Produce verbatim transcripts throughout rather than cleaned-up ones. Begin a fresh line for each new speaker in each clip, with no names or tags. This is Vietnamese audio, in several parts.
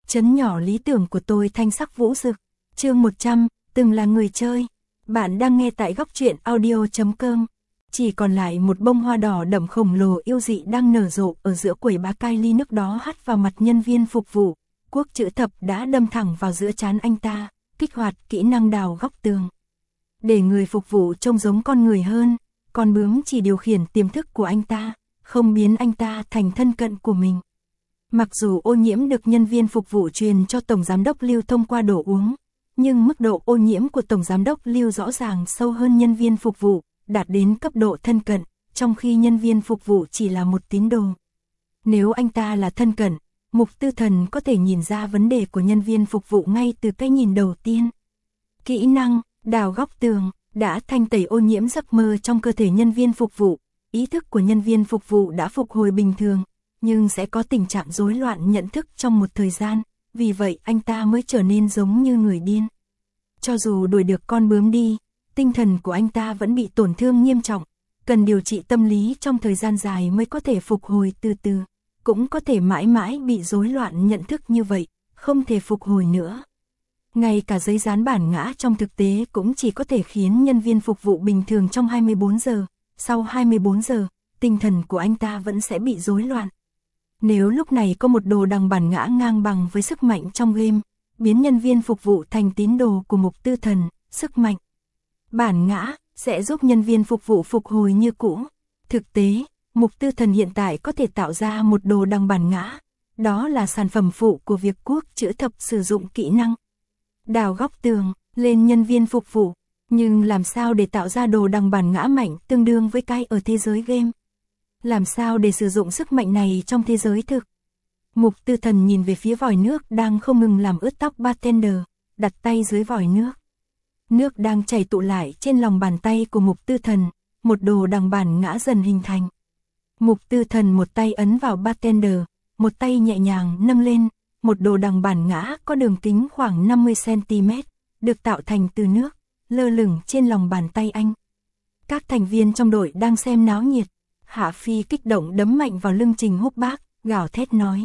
Trấn nhỏ lý tưởng của tôi thanh sắc vũ rực. Chương một trăm, từng là người chơi. Bạn đang nghe tại góc truyện audio chấm com. Chỉ còn lại một bông hoa đỏ đậm khổng lồ yêu dị đang nở rộ ở giữa quầy bá cai ly nước đó hắt vào mặt nhân viên phục vụ. Quốc chữ thập đã đâm thẳng vào giữa trán anh ta, kích hoạt kỹ năng đào góc tường. Để người phục vụ trông giống con người hơn, con bướm chỉ điều khiển tiềm thức của anh ta, không biến anh ta thành thân cận của mình. Mặc dù ô nhiễm được nhân viên phục vụ truyền cho Tổng Giám đốc Lưu thông qua đồ uống, nhưng mức độ ô nhiễm của Tổng Giám đốc Lưu rõ ràng sâu hơn nhân viên phục vụ, đạt đến cấp độ thân cận, trong khi nhân viên phục vụ chỉ là một tín đồ. Nếu anh ta là thân cận, Mục Tư Thần có thể nhìn ra vấn đề của nhân viên phục vụ ngay từ cái nhìn đầu tiên. Kỹ năng đào góc tường đã thanh tẩy ô nhiễm giấc mơ trong cơ thể nhân viên phục vụ, ý thức của nhân viên phục vụ đã phục hồi bình thường, nhưng sẽ có tình trạng rối loạn nhận thức trong một thời gian, vì vậy anh ta mới trở nên giống như người điên. Cho dù đuổi được con bướm đi, tinh thần của anh ta vẫn bị tổn thương nghiêm trọng, cần điều trị tâm lý trong thời gian dài mới có thể phục hồi từ từ, cũng có thể mãi mãi bị rối loạn nhận thức như vậy, không thể phục hồi nữa. Ngay cả giấy dán bản ngã trong thực tế cũng chỉ có thể khiến nhân viên phục vụ bình thường trong hai mươi bốn giờ, sau hai mươi bốn giờ, tinh thần của anh ta vẫn sẽ bị rối loạn. Nếu lúc này có một đồ đằng bản ngã ngang bằng với sức mạnh trong game, biến nhân viên phục vụ thành tín đồ của Mục Tư Thần, sức mạnh bản ngã sẽ giúp nhân viên phục vụ phục hồi như cũ. Thực tế, Mục Tư Thần hiện tại có thể tạo ra một đồ đằng bản ngã, đó là sản phẩm phụ của việc Quốc chữ thập sử dụng kỹ năng đào góc tường lên nhân viên phục vụ, nhưng làm sao để tạo ra đồ đằng bản ngã mạnh tương đương với cái ở thế giới game? Làm sao để sử dụng sức mạnh này trong thế giới thực? Mục Tư Thần nhìn về phía vòi nước đang không ngừng làm ướt tóc bartender, đặt tay dưới vòi nước. Nước đang chảy tụ lại trên lòng bàn tay của Mục Tư Thần, một đồ đằng bản ngã dần hình thành. Mục Tư Thần một tay ấn vào bartender, một tay nhẹ nhàng nâng lên, một đồ đằng bản ngã có đường kính khoảng năm mươi xăng ti mét, được tạo thành từ nước, lơ lửng trên lòng bàn tay anh. Các thành viên trong đội đang xem náo nhiệt. Hạ Phi kích động đấm mạnh vào lưng Trình Húc Bác, gào thét nói: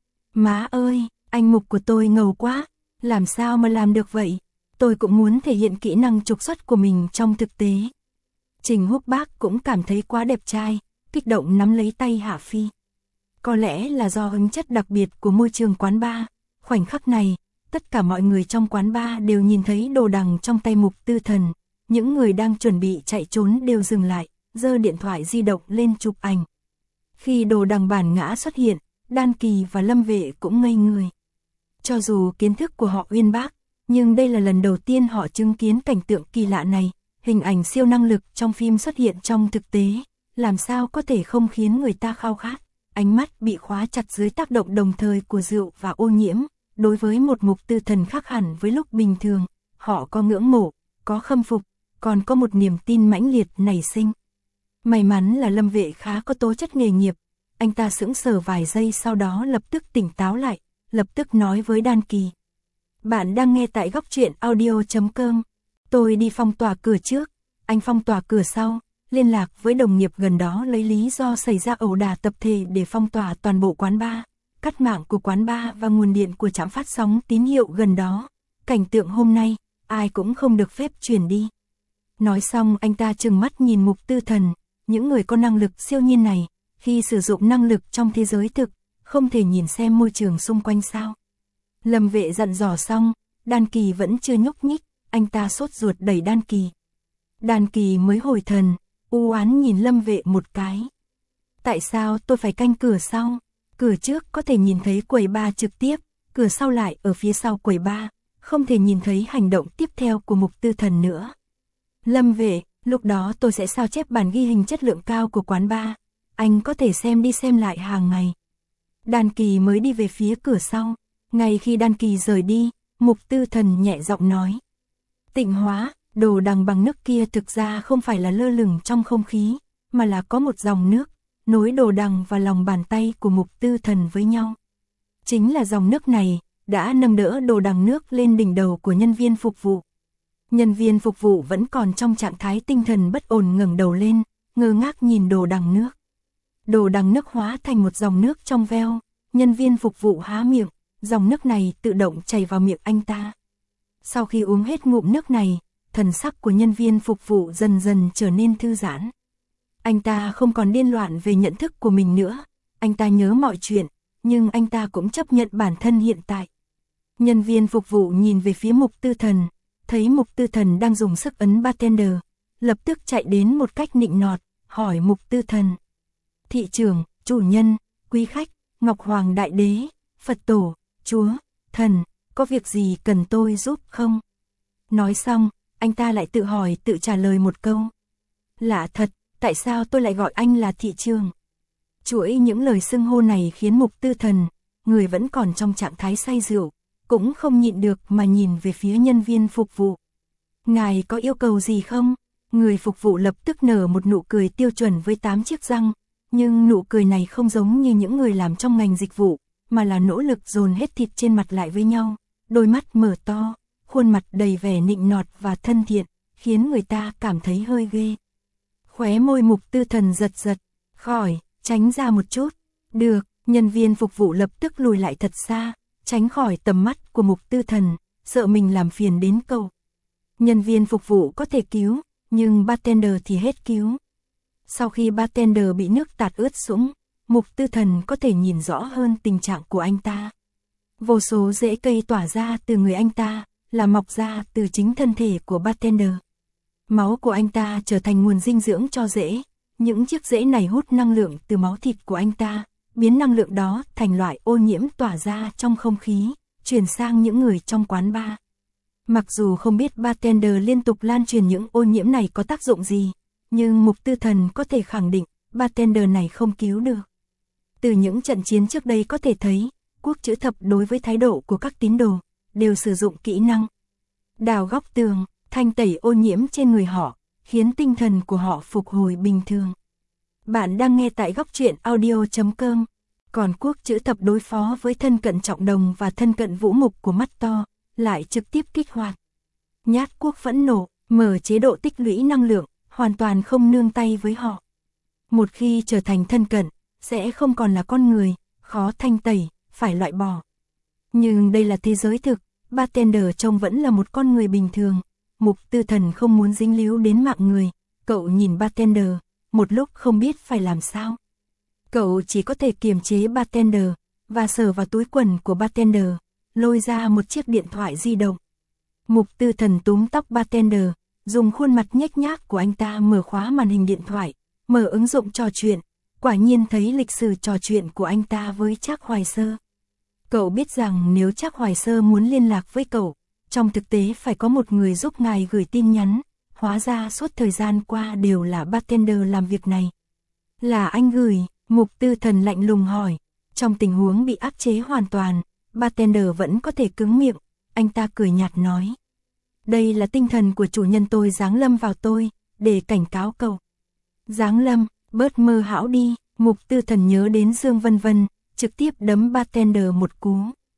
"Má ơi, anh Mục của tôi ngầu quá, làm sao mà làm được vậy? Tôi cũng muốn thể hiện kỹ năng trục xuất của mình trong thực tế." Trình Húc Bác cũng cảm thấy quá đẹp trai, kích động nắm lấy tay Hạ Phi. Có lẽ là do hứng chất đặc biệt của môi trường quán bar, khoảnh khắc này, tất cả mọi người trong quán bar đều nhìn thấy đồ đằng trong tay Mục Tư Thần, những người đang chuẩn bị chạy trốn đều dừng lại, giơ điện thoại di động lên chụp ảnh. Khi đồ đằng bản ngã xuất hiện, Đan Kỳ và Lâm Vệ cũng ngây người. Cho dù kiến thức của họ uyên bác, nhưng đây là lần đầu tiên họ chứng kiến cảnh tượng kỳ lạ này, hình ảnh siêu năng lực trong phim xuất hiện trong thực tế, làm sao có thể không khiến người ta khao khát. Ánh mắt bị khóa chặt dưới tác động đồng thời của rượu và ô nhiễm, đối với một Mục Tư Thần khác hẳn với lúc bình thường, họ có ngưỡng mộ, có khâm phục, còn có một niềm tin mãnh liệt nảy sinh. May mắn là Lâm Vệ khá có tố chất nghề nghiệp, anh ta sững sờ vài giây sau đó lập tức tỉnh táo lại, lập tức nói với Đan Kỳ: "Bạn đang nghe tại góc truyện audio chấm com, tôi đi phong tỏa cửa trước, anh phong tỏa cửa sau, liên lạc với đồng nghiệp gần đó lấy lý do xảy ra ẩu đả tập thể để phong tỏa toàn bộ quán bar, cắt mạng của quán bar và nguồn điện của trạm phát sóng tín hiệu gần đó, cảnh tượng hôm nay, ai cũng không được phép truyền đi." Nói xong anh ta trừng mắt nhìn Mục Tư Thần, những người có năng lực siêu nhiên này, khi sử dụng năng lực trong thế giới thực, không thể nhìn xem môi trường xung quanh sao? Lâm Vệ dặn dò xong, Đan Kỳ vẫn chưa nhúc nhích, anh ta sốt ruột đẩy Đan Kỳ. Đan Kỳ mới hồi thần, u oán nhìn Lâm Vệ một cái. "Tại sao tôi phải canh cửa sau? Cửa trước có thể nhìn thấy quầy bar trực tiếp, cửa sau lại ở phía sau quầy bar, không thể nhìn thấy hành động tiếp theo của Mục Tư Thần nữa." "Lâm Vệ, lúc đó tôi sẽ sao chép bản ghi hình chất lượng cao của quán bar, anh có thể xem đi xem lại hàng ngày." Đan Kỳ mới đi về phía cửa sau, ngay khi Đan Kỳ rời đi, Mục Tư Thần nhẹ giọng nói: "Tịnh Hóa, đồ đằng bằng nước kia thực ra không phải là lơ lửng trong không khí, mà là có một dòng nước, nối đồ đằng và lòng bàn tay của Mục Tư Thần với nhau. Chính là dòng nước này, đã nâng đỡ đồ đằng nước lên đỉnh đầu của nhân viên phục vụ." Nhân viên phục vụ vẫn còn trong trạng thái tinh thần bất ổn ngẩng đầu lên, ngơ ngác nhìn đồ đằng nước. Đồ đằng nước hóa thành một dòng nước trong veo, nhân viên phục vụ há miệng, dòng nước này tự động chảy vào miệng anh ta. Sau khi uống hết ngụm nước này, thần sắc của nhân viên phục vụ dần dần trở nên thư giãn. Anh ta không còn điên loạn về nhận thức của mình nữa, anh ta nhớ mọi chuyện, nhưng anh ta cũng chấp nhận bản thân hiện tại. Nhân viên phục vụ nhìn về phía Mục Tư Thần, thấy Mục Tư Thần đang dùng sức ấn bartender, lập tức chạy đến một cách nịnh nọt, hỏi Mục Tư Thần. Thị trưởng, chủ nhân, quý khách, Ngọc Hoàng Đại Đế, Phật Tổ, Chúa, Thần, có việc gì cần tôi giúp không? Nói xong, anh ta lại tự hỏi tự trả lời một câu. Lạ thật, tại sao tôi lại gọi anh là thị trưởng? Chuỗi những lời xưng hô này khiến Mục Tư Thần, người vẫn còn trong trạng thái say rượu, cũng không nhịn được mà nhìn về phía nhân viên phục vụ. Ngài có yêu cầu gì không? Người phục vụ lập tức nở một nụ cười tiêu chuẩn với tám chiếc răng, nhưng nụ cười này không giống như những người làm trong ngành dịch vụ, mà là nỗ lực dồn hết thịt trên mặt lại với nhau, đôi mắt mở to, khuôn mặt đầy vẻ nịnh nọt và thân thiện, khiến người ta cảm thấy hơi ghê. Khóe môi Mục Tư Thần giật giật, khỏi, tránh ra một chút. Được, nhân viên phục vụ lập tức lùi lại thật xa, tránh khỏi tầm mắt của Mục Tư Thần, sợ mình làm phiền đến cậu. Nhân viên phục vụ có thể cứu, nhưng bartender thì hết cứu. Sau khi bartender bị nước tạt ướt sũng, Mục Tư Thần có thể nhìn rõ hơn tình trạng của anh ta. Vô số rễ cây tỏa ra từ người anh ta, là mọc ra từ chính thân thể của bartender. Máu của anh ta trở thành nguồn dinh dưỡng cho rễ, những chiếc rễ này hút năng lượng từ máu thịt của anh ta, biến năng lượng đó thành loại ô nhiễm tỏa ra trong không khí, truyền sang những người trong quán bar. Mặc dù không biết bartender liên tục lan truyền những ô nhiễm này có tác dụng gì, nhưng Mục Tư Thần có thể khẳng định, bartender này không cứu được. Từ những trận chiến trước đây có thể thấy, Quốc Chữ Thập đối với thái độ của các tín đồ, đều sử dụng kỹ năng đào góc tường, thanh tẩy ô nhiễm trên người họ, khiến tinh thần của họ phục hồi bình thường. Bạn đang nghe tại góc truyện audio chấm com. Còn Quốc Chữ Thập đối phó với thân cận Trọng Đồng và thân cận Vũ Mục của mắt to, lại trực tiếp kích hoạt Nhát Quốc phẫn nộ, mở chế độ tích lũy năng lượng, hoàn toàn không nương tay với họ. Một khi trở thành thân cận, sẽ không còn là con người, khó thanh tẩy, phải loại bỏ. Nhưng đây là thế giới thực, bartender trông vẫn là một con người bình thường. Mục Tư Thần không muốn dính líu đến mạng người, cậu nhìn bartender, một lúc không biết phải làm sao. Cậu chỉ có thể kiềm chế bartender, và sờ vào túi quần của bartender, lôi ra một chiếc điện thoại di động. Mục Tư Thần túm tóc bartender, dùng khuôn mặt nhếch nhác của anh ta mở khóa màn hình điện thoại, mở ứng dụng trò chuyện, quả nhiên thấy lịch sử trò chuyện của anh ta với Trác Hoài Sơ. Cậu biết rằng nếu Trác Hoài Sơ muốn liên lạc với cậu, trong thực tế phải có một người giúp ngài gửi tin nhắn, hóa ra suốt thời gian qua đều là bartender làm việc này. Là anh gửi, Mục Tư Thần lạnh lùng hỏi. Trong tình huống bị áp chế hoàn toàn, bartender vẫn có thể cứng miệng, anh ta cười nhạt nói. Đây là tinh thần của chủ nhân tôi giáng lâm vào tôi, để cảnh cáo cậu. Giáng lâm, bớt mơ hão đi, Mục Tư Thần nhớ đến Dương Vân Vân, trực tiếp đấm bartender một cú.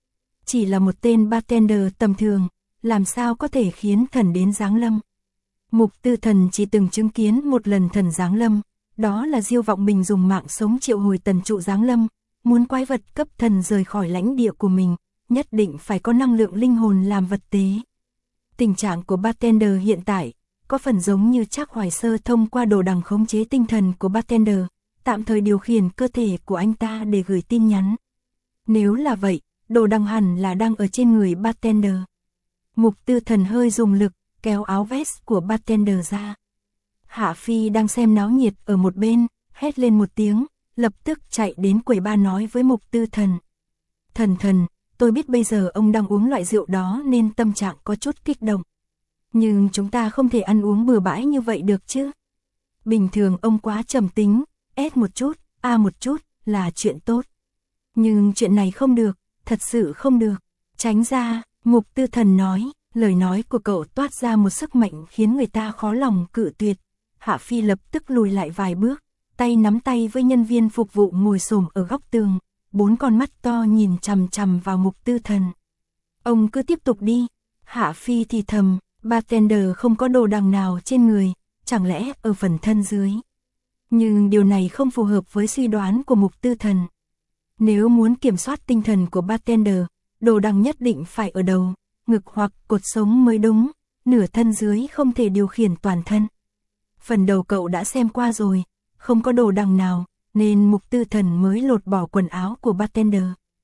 Chỉ là một tên bartender tầm thường, làm sao có thể khiến thần đến giáng lâm. Mục Tư Thần chỉ từng chứng kiến một lần thần giáng lâm, đó là Diêu Vọng Bình dùng mạng sống triệu hồi tần trụ giáng lâm, muốn quái vật cấp thần rời khỏi lãnh địa của mình, nhất định phải có năng lượng linh hồn làm vật tế. Tình trạng của bartender hiện tại, có phần giống như Trác Hoài Sơ thông qua đồ đằng khống chế tinh thần của bartender, tạm thời điều khiển cơ thể của anh ta để gửi tin nhắn. Nếu là vậy, đồ đằng hẳn là đang ở trên người bartender. Mục Tư Thần hơi dùng lực, kéo áo vest của bartender ra. Hạ Phi đang xem náo nhiệt ở một bên, hét lên một tiếng, lập tức chạy đến quầy bar nói với Mục Tư Thần. Thần thần, tôi biết bây giờ ông đang uống loại rượu đó nên tâm trạng có chút kích động. Nhưng chúng ta không thể ăn uống bừa bãi như vậy được chứ. Bình thường ông quá trầm tính, S một chút, A một chút, là chuyện tốt. Nhưng chuyện này không được, thật sự không được. Tránh ra, Mục Tư Thần nói, lời nói của cậu toát ra một sức mạnh khiến người ta khó lòng cự tuyệt. Hạ Phi lập tức lùi lại vài bước, tay nắm tay với nhân viên phục vụ ngồi xổm ở góc tường, bốn con mắt to nhìn chằm chằm vào Mục Tư Thần. Ông cứ tiếp tục đi. Hạ Phi thì thầm, bartender không có đồ đằng nào trên người, chẳng lẽ ở phần thân dưới. Nhưng điều này không phù hợp với suy đoán của Mục Tư Thần. Nếu muốn kiểm soát tinh thần của bartender, đồ đằng nhất định phải ở đầu, ngực hoặc cột sống mới đúng, nửa thân dưới không thể điều khiển toàn thân. Phần đầu cậu đã xem qua rồi, không có đồ đằng nào, nên Mục Tư Thần mới lột bỏ quần áo của bartender.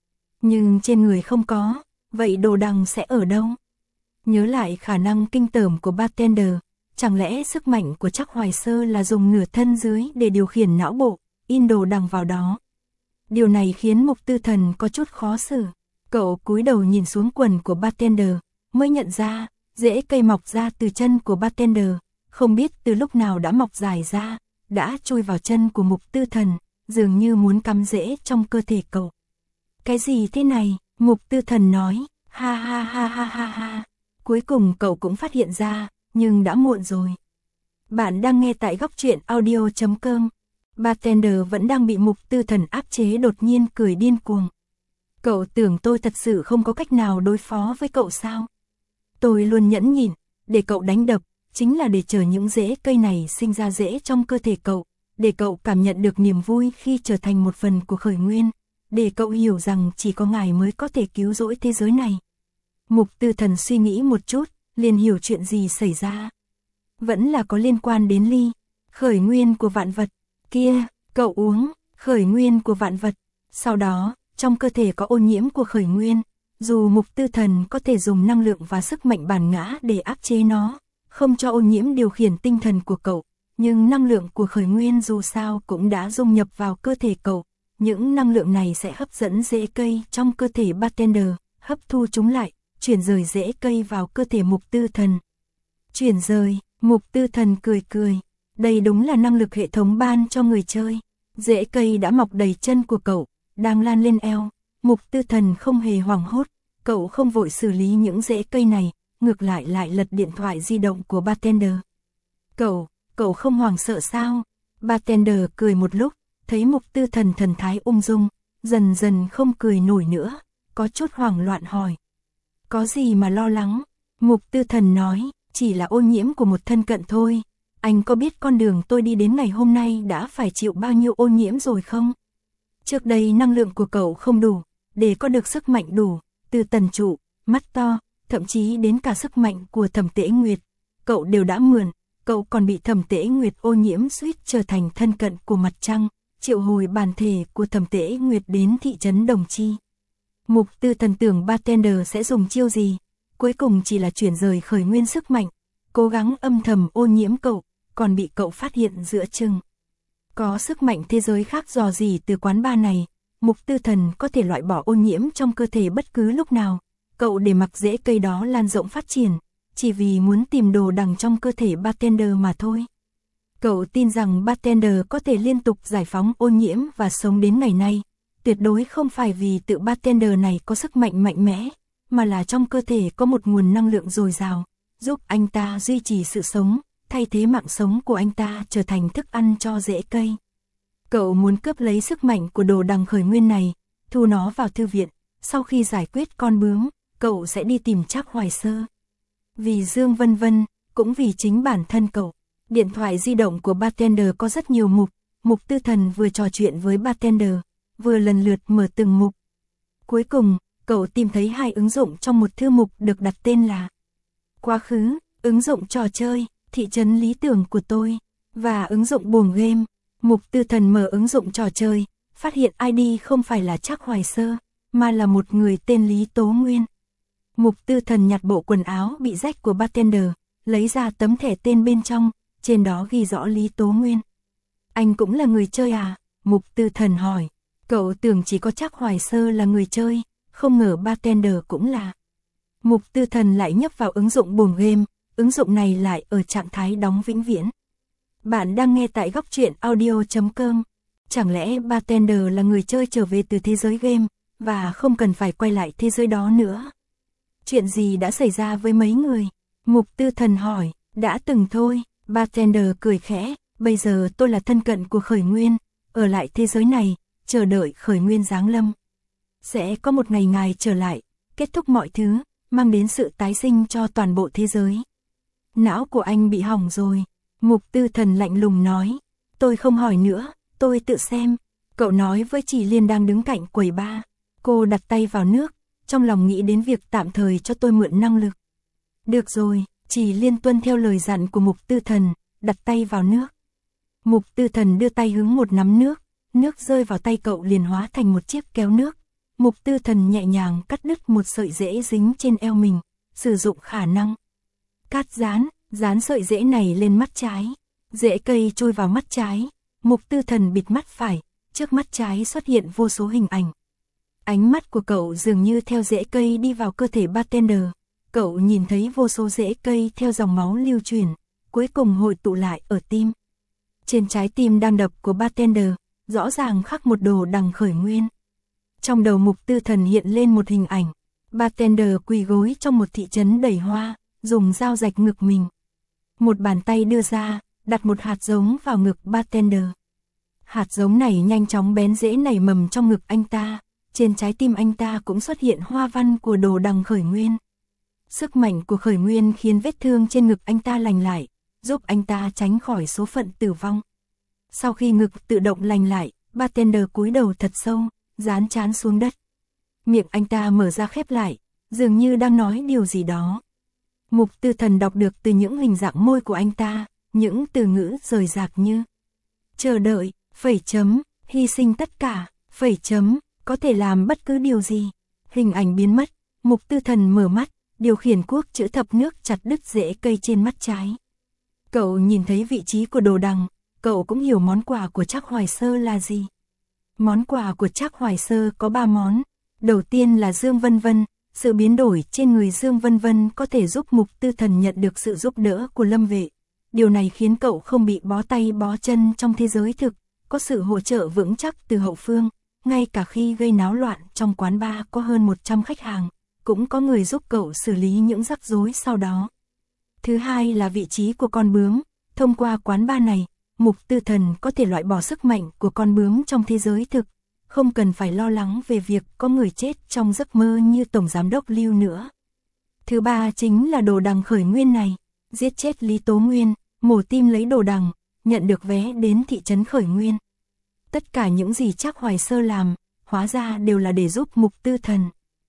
Nhưng trên người không có, vậy đồ đằng sẽ ở đâu? Nhớ lại khả năng kinh tởm của bartender, chẳng lẽ sức mạnh của Trác Hoài Sơ là dùng nửa thân dưới để điều khiển não bộ, in đồ đằng vào đó. Điều này khiến Mục Tư Thần có chút khó xử. Cậu cúi đầu nhìn xuống quần của bartender, mới nhận ra, rễ cây mọc ra từ chân của bartender, không biết từ lúc nào đã mọc dài ra, đã chui vào chân của Mục Tư Thần, dường như muốn cắm rễ trong cơ thể cậu. Cái gì thế này? Mục Tư Thần nói, ha ha ha ha ha ha. Cuối cùng cậu cũng phát hiện ra, nhưng đã muộn rồi. Bạn đang nghe tại góc truyện audio chấm com. Bartender vẫn đang bị Mục Tư Thần áp chế, đột nhiên cười điên cuồng. Cậu tưởng tôi thật sự không có cách nào đối phó với cậu sao? Tôi luôn nhẫn nhịn, để cậu đánh đập, chính là để chờ những rễ cây này sinh ra rễ trong cơ thể cậu, để cậu cảm nhận được niềm vui khi trở thành một phần của khởi nguyên, để cậu hiểu rằng chỉ có ngài mới có thể cứu rỗi thế giới này. Mục Tư Thần suy nghĩ một chút, liền hiểu chuyện gì xảy ra. Vẫn là có liên quan đến ly, khởi nguyên của vạn vật. Kia, cậu uống, khởi nguyên của vạn vật. Sau đó, trong cơ thể có ô nhiễm của khởi nguyên, dù Mục Tư Thần có thể dùng năng lượng và sức mạnh bản ngã để áp chế nó, không cho ô nhiễm điều khiển tinh thần của cậu, nhưng năng lượng của khởi nguyên dù sao cũng đã dung nhập vào cơ thể cậu. Những năng lượng này sẽ hấp dẫn rễ cây trong cơ thể bartender, hấp thu chúng lại, chuyển rời rễ cây vào cơ thể Mục Tư Thần. Chuyển rời, Mục Tư Thần cười cười, đây đúng là năng lực hệ thống ban cho người chơi. Rễ cây đã mọc đầy chân của cậu, đang lan lên eo. Mục Tư Thần không hề hoảng hốt, cậu không vội xử lý những rễ cây này, ngược lại lại lật điện thoại di động của bartender. Cậu, cậu không hoảng sợ sao? Bartender cười một lúc, thấy Mục Tư Thần thần thái ung dung, dần dần không cười nổi nữa, có chút hoảng loạn hỏi. Có gì mà lo lắng? Mục Tư Thần nói, chỉ là ô nhiễm của một thân cận thôi. Anh có biết con đường tôi đi đến ngày hôm nay đã phải chịu bao nhiêu ô nhiễm rồi không? Trước đây năng lượng của cậu không đủ, để có được sức mạnh đủ, từ tần trụ, mắt to, thậm chí đến cả sức mạnh của Thẩm Tễ Nguyệt, cậu đều đã mượn, cậu còn bị Thẩm Tễ Nguyệt ô nhiễm suýt trở thành thân cận của mặt trăng, triệu hồi bản thể của Thẩm Tễ Nguyệt đến thị trấn Đồng Chi. Mục Tư Thần tưởng bartender sẽ dùng chiêu gì, cuối cùng chỉ là chuyển rời khởi nguyên sức mạnh, cố gắng âm thầm ô nhiễm cậu, còn bị cậu phát hiện giữa chừng. Có sức mạnh thế giới khác dò dỉ từ quán bar này, Mục Tư Thần có thể loại bỏ ô nhiễm trong cơ thể bất cứ lúc nào, cậu để mặc rễ cây đó lan rộng phát triển, chỉ vì muốn tìm đồ đằng trong cơ thể bartender mà thôi. Cậu tin rằng bartender có thể liên tục giải phóng ô nhiễm và sống đến ngày nay, tuyệt đối không phải vì tự bartender này có sức mạnh mạnh mẽ, mà là trong cơ thể có một nguồn năng lượng dồi dào, giúp anh ta duy trì sự sống, thay thế mạng sống của anh ta trở thành thức ăn cho rễ cây. Cậu muốn cướp lấy sức mạnh của đồ đằng khởi nguyên này, thu nó vào thư viện, sau khi giải quyết con bướm, cậu sẽ đi tìm Trác Hoài Sơ. Vì Dương Vân Vân, cũng vì chính bản thân cậu. Điện thoại di động của bartender có rất nhiều mục, Mục Tư Thần vừa trò chuyện với bartender, vừa lần lượt mở từng mục. Cuối cùng, cậu tìm thấy hai ứng dụng trong một thư mục được đặt tên là Quá khứ, ứng dụng trò chơi, thị trấn lý tưởng của tôi, và ứng dụng buồng game. Mục Tư Thần mở ứng dụng trò chơi, phát hiện i đê không phải là Trác Hoài Sơ, mà là một người tên Lý Tố Nguyên. Mục Tư Thần nhặt bộ quần áo bị rách của bartender, lấy ra tấm thẻ tên bên trong, trên đó ghi rõ Lý Tố Nguyên. Anh cũng là người chơi à? Mục Tư Thần hỏi. Cậu tưởng chỉ có Trác Hoài Sơ là người chơi, không ngờ bartender cũng là. Mục Tư Thần lại nhấp vào ứng dụng buồng game, ứng dụng này lại ở trạng thái đóng vĩnh viễn. Bạn đang nghe tại góc truyện audio chấm com. Chẳng lẽ bartender là người chơi trở về từ thế giới game, và không cần phải quay lại thế giới đó nữa? Chuyện gì đã xảy ra với mấy người? Mục Tư Thần hỏi. Đã từng thôi, bartender cười khẽ, bây giờ tôi là thân cận của khởi nguyên, ở lại thế giới này, chờ đợi khởi nguyên giáng lâm. Sẽ có một ngày ngài trở lại, kết thúc mọi thứ, mang đến sự tái sinh cho toàn bộ thế giới. Não của anh bị hỏng rồi. Mục Tư Thần lạnh lùng nói. Tôi không hỏi nữa, tôi tự xem. Cậu nói với chị Liên đang đứng cạnh quầy bar. Cô đặt tay vào nước, trong lòng nghĩ đến việc tạm thời cho tôi mượn năng lực. Được rồi, chỉ liên tuân theo lời dặn của Mục Tư Thần, đặt tay vào nước. Mục Tư Thần đưa tay hứng một nắm nước, nước rơi vào tay cậu liền hóa thành một chiếc kéo nước. Mục Tư Thần nhẹ nhàng cắt đứt một sợi rễ dính trên eo mình, sử dụng khả năng cắt dán, dán sợi rễ này lên mắt trái. Rễ cây trôi vào mắt trái, Mục Tư Thần bịt mắt phải, trước mắt trái xuất hiện vô số hình ảnh. Ánh mắt của cậu dường như theo rễ cây đi vào cơ thể bartender, cậu nhìn thấy vô số rễ cây theo dòng máu lưu chuyển, cuối cùng hội tụ lại ở tim. Trên trái tim đang đập của bartender, rõ ràng khắc một đồ đằng khởi nguyên. Trong đầu Mục Tư Thần hiện lên một hình ảnh, bartender quỳ gối trong một thị trấn đầy hoa, dùng dao rạch ngực mình. Một bàn tay đưa ra, đặt một hạt giống vào ngực bartender. Hạt giống này nhanh chóng bén rễ nảy mầm trong ngực anh ta, trên trái tim anh ta cũng xuất hiện hoa văn của đồ đằng khởi nguyên. Sức mạnh của khởi nguyên khiến vết thương trên ngực anh ta lành lại, giúp anh ta tránh khỏi số phận tử vong. Sau khi ngực tự động lành lại, bartender cúi đầu thật sâu, dán trán xuống đất. Miệng anh ta mở ra khép lại, dường như đang nói điều gì đó. Mục Tư Thần đọc được từ những hình dạng môi của anh ta, những từ ngữ rời rạc như chờ đợi, phẩy chấm, hy sinh tất cả, phẩy chấm, có thể làm bất cứ điều gì. Hình ảnh biến mất, Mục Tư Thần mở mắt, điều khiển cuốc chữa thập nước chặt đứt rễ cây trên mắt trái. Cậu nhìn thấy vị trí của đồ đằng, cậu cũng hiểu món quà của Trác Hoài Sơ là gì. Món quà của Trác Hoài Sơ có ba món. Đầu tiên là Dương Vân Vân, sự biến đổi trên người Dương Vân Vân có thể giúp Mục Tư Thần nhận được sự giúp đỡ của Lâm Vệ. Điều này khiến cậu không bị bó tay bó chân trong thế giới thực, có sự hỗ trợ vững chắc từ hậu phương, ngay cả khi gây náo loạn trong quán bar có hơn một trăm khách hàng, cũng có người giúp cậu xử lý những rắc rối sau đó. Thứ hai là vị trí của con bướm, thông qua quán bar này, Mục Tư Thần có thể loại bỏ sức mạnh của con bướm trong thế giới thực, không cần phải lo lắng về việc có người chết trong giấc mơ như Tổng Giám đốc Lưu nữa. Thứ ba chính là đồ đằng khởi nguyên này, giết chết Lý Tố Nguyên, mổ tim lấy đồ đằng, nhận được vé đến thị trấn khởi nguyên. Tất cả những gì Trác Hoài Sơ làm, hóa ra đều là để giúp Mục Tư Thần.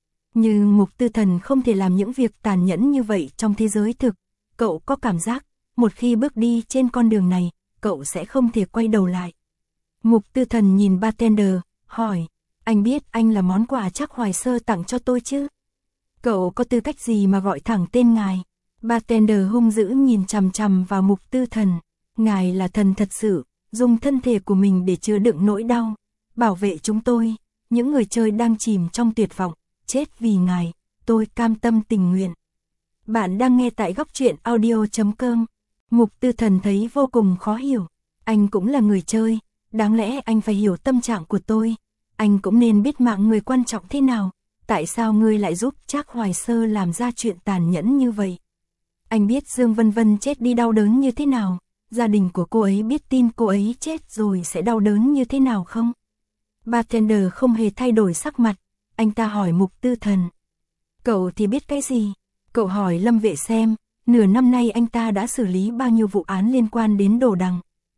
Nhưng Mục Tư Thần không thể làm những việc tàn nhẫn như vậy trong thế giới thực, cậu có cảm giác, một khi bước đi trên con đường này, cậu sẽ không thể quay đầu lại. Mục Tư Thần nhìn bartender, hỏi, anh biết anh là món quà Trác Hoài Sơ tặng cho tôi chứ? Cậu có tư cách gì mà gọi thẳng tên ngài? Bartender hung dữ nhìn chằm chằm vào Mục Tư Thần, ngài là thần thật sự, dùng thân thể của mình để chứa đựng nỗi đau, bảo vệ chúng tôi, những người chơi đang chìm trong tuyệt vọng, chết vì ngài, tôi cam tâm tình nguyện. Bạn đang nghe tại góc truyện audio chấm com. Mục Tư Thần thấy vô cùng khó hiểu, anh cũng là người chơi, đáng lẽ anh phải hiểu tâm trạng của tôi, anh cũng nên biết mạng người quan trọng thế nào, tại sao ngươi lại giúp Trác Hoài Sơ làm ra chuyện tàn nhẫn như vậy? Anh biết Dương Vân Vân chết đi đau đớn như thế nào, gia đình của cô ấy biết tin cô ấy chết rồi sẽ đau đớn như thế nào không? Bartender không hề thay đổi sắc mặt, anh ta hỏi Mục Tư Thần. Cậu thì biết cái gì? Cậu hỏi Lâm Vệ xem, nửa năm nay anh ta đã xử lý bao nhiêu vụ án liên quan đến đồ đằng.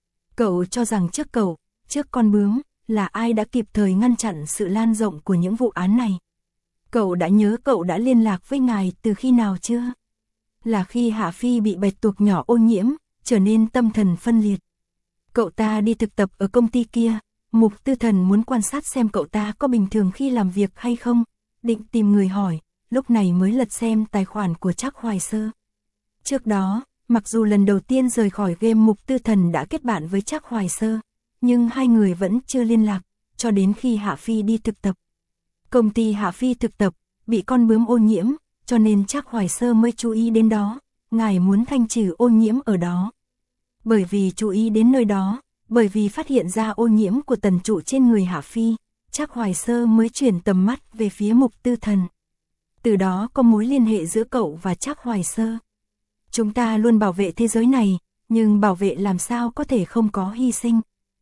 Cậu cho rằng trước cậu, trước con bướm, là ai đã kịp thời ngăn chặn sự lan rộng của những vụ án này? Cậu đã nhớ cậu đã liên lạc với ngài từ khi nào chưa? Là khi Hạ Phi bị bạch tuộc nhỏ ô nhiễm, trở nên tâm thần phân liệt. Cậu ta đi thực tập ở công ty kia, Mục Tư Thần muốn quan sát xem cậu ta có bình thường khi làm việc hay không, định tìm người hỏi, lúc này mới lật xem tài khoản của Trác Hoài Sơ. Trước đó, mặc dù lần đầu tiên rời khỏi game Mục Tư Thần đã kết bạn với Trác Hoài Sơ, nhưng hai người vẫn chưa liên lạc, cho đến khi Hạ Phi đi thực tập. Công ty Hạ Phi thực tập, bị con bướm ô nhiễm, cho nên Trác Hoài Sơ mới chú ý đến đó, ngài muốn thanh trừ ô nhiễm ở đó. Bởi vì chú ý đến nơi đó, bởi vì phát hiện ra ô nhiễm của tần trụ trên người Hạ Phi, Trác Hoài Sơ mới chuyển tầm mắt về phía Mục Tư Thần. Từ đó có mối liên hệ giữa cậu và Trác Hoài Sơ. Chúng ta luôn bảo vệ thế giới này, nhưng bảo vệ làm sao có thể không có hy sinh.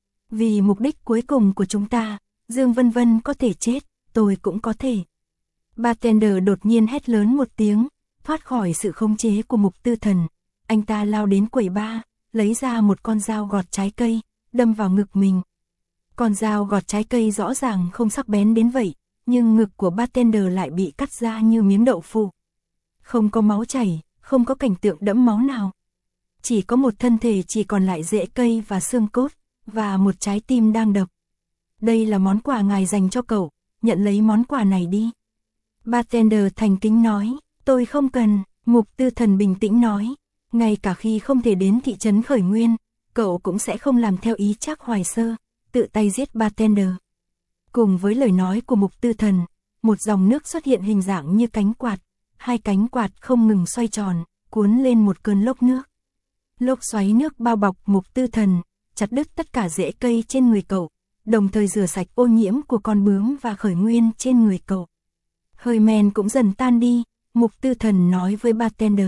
Vì mục đích cuối cùng của chúng ta, Dương Vân Vân có thể chết, tôi cũng có thể. Bartender đột nhiên hét lớn một tiếng, thoát khỏi sự khống chế của Mục Tư Thần. Anh ta lao đến quầy bar, lấy ra một con dao gọt trái cây, đâm vào ngực mình. Con dao gọt trái cây rõ ràng không sắc bén đến vậy, nhưng ngực của bartender lại bị cắt ra như miếng đậu phụ. Không có máu chảy, không có cảnh tượng đẫm máu nào. Chỉ có một thân thể chỉ còn lại rễ cây và xương cốt, và một trái tim đang đập. Đây là món quà ngài dành cho cậu, nhận lấy món quà này đi. Bartender thành kính nói, tôi không cần, Mục Tư Thần bình tĩnh nói, ngay cả khi không thể đến thị trấn Khởi Nguyên, cậu cũng sẽ không làm theo ý Trác Hoài Sơ, tự tay giết bartender. Cùng với lời nói của Mục Tư Thần, một dòng nước xuất hiện hình dạng như cánh quạt, hai cánh quạt không ngừng xoay tròn, cuốn lên một cơn lốc nước. Lốc xoáy nước bao bọc Mục Tư Thần, chặt đứt tất cả rễ cây trên người cậu, đồng thời rửa sạch ô nhiễm của con bướm và Khởi Nguyên trên người cậu. Hơi men cũng dần tan đi, Mục Tư Thần nói với bartender.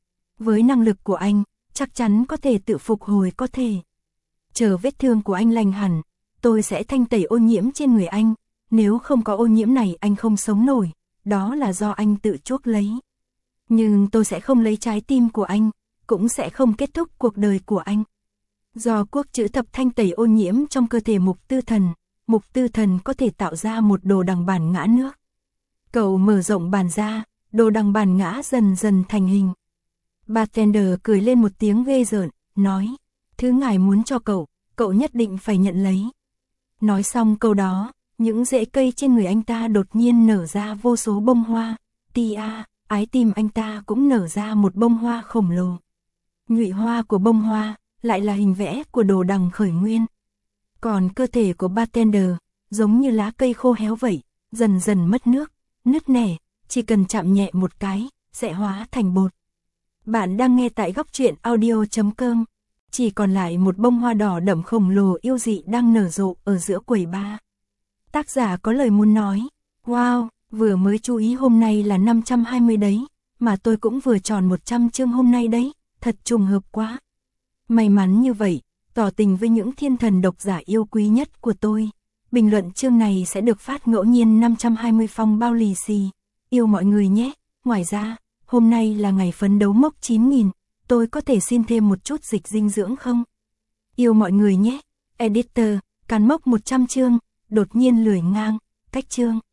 Với năng lực của anh, chắc chắn có thể tự phục hồi có thể. Chờ vết thương của anh lành hẳn, tôi sẽ thanh tẩy ô nhiễm trên người anh, nếu không có ô nhiễm này anh không sống nổi, đó là do anh tự chuốc lấy. Nhưng tôi sẽ không lấy trái tim của anh, cũng sẽ không kết thúc cuộc đời của anh. Do quốc chữ thập thanh tẩy ô nhiễm trong cơ thể Mục Tư Thần, Mục Tư Thần có thể tạo ra một đồ đằng bản ngã nước. Cậu mở rộng bàn ra, đồ đằng bản ngã dần dần thành hình. Bartender cười lên một tiếng ghê rợn, nói, thứ ngài muốn cho cậu, cậu nhất định phải nhận lấy. Nói xong câu đó, những rễ cây trên người anh ta đột nhiên nở ra vô số bông hoa, tia, ái tim anh ta cũng nở ra một bông hoa khổng lồ. Nhụy hoa của bông hoa, lại là hình vẽ của đồ đằng Khởi Nguyên. Còn cơ thể của bartender, giống như lá cây khô héo vậy, dần dần mất nước, nứt nẻ, chỉ cần chạm nhẹ một cái, sẽ hóa thành bột. Bạn đang nghe tại góc truyện audio chấm com. Chỉ còn lại một bông hoa đỏ đậm khổng lồ yêu dị đang nở rộ ở giữa quầy bar. Tác giả có lời muốn nói, wow, vừa mới chú ý hôm nay là năm trăm hai mươi đấy, mà tôi cũng vừa tròn một trăm chương hôm nay đấy, thật trùng hợp quá. May mắn như vậy, tỏ tình với những thiên thần độc giả yêu quý nhất của tôi. Bình luận chương này sẽ được phát ngẫu nhiên năm trăm hai mươi phong bao lì xì. Yêu mọi người nhé. Ngoài ra, hôm nay là ngày phấn đấu mốc chín nghìn, tôi có thể xin thêm một chút dịch dinh dưỡng không? Yêu mọi người nhé. Editor, cán mốc một trăm chương, đột nhiên lười ngang, cách chương.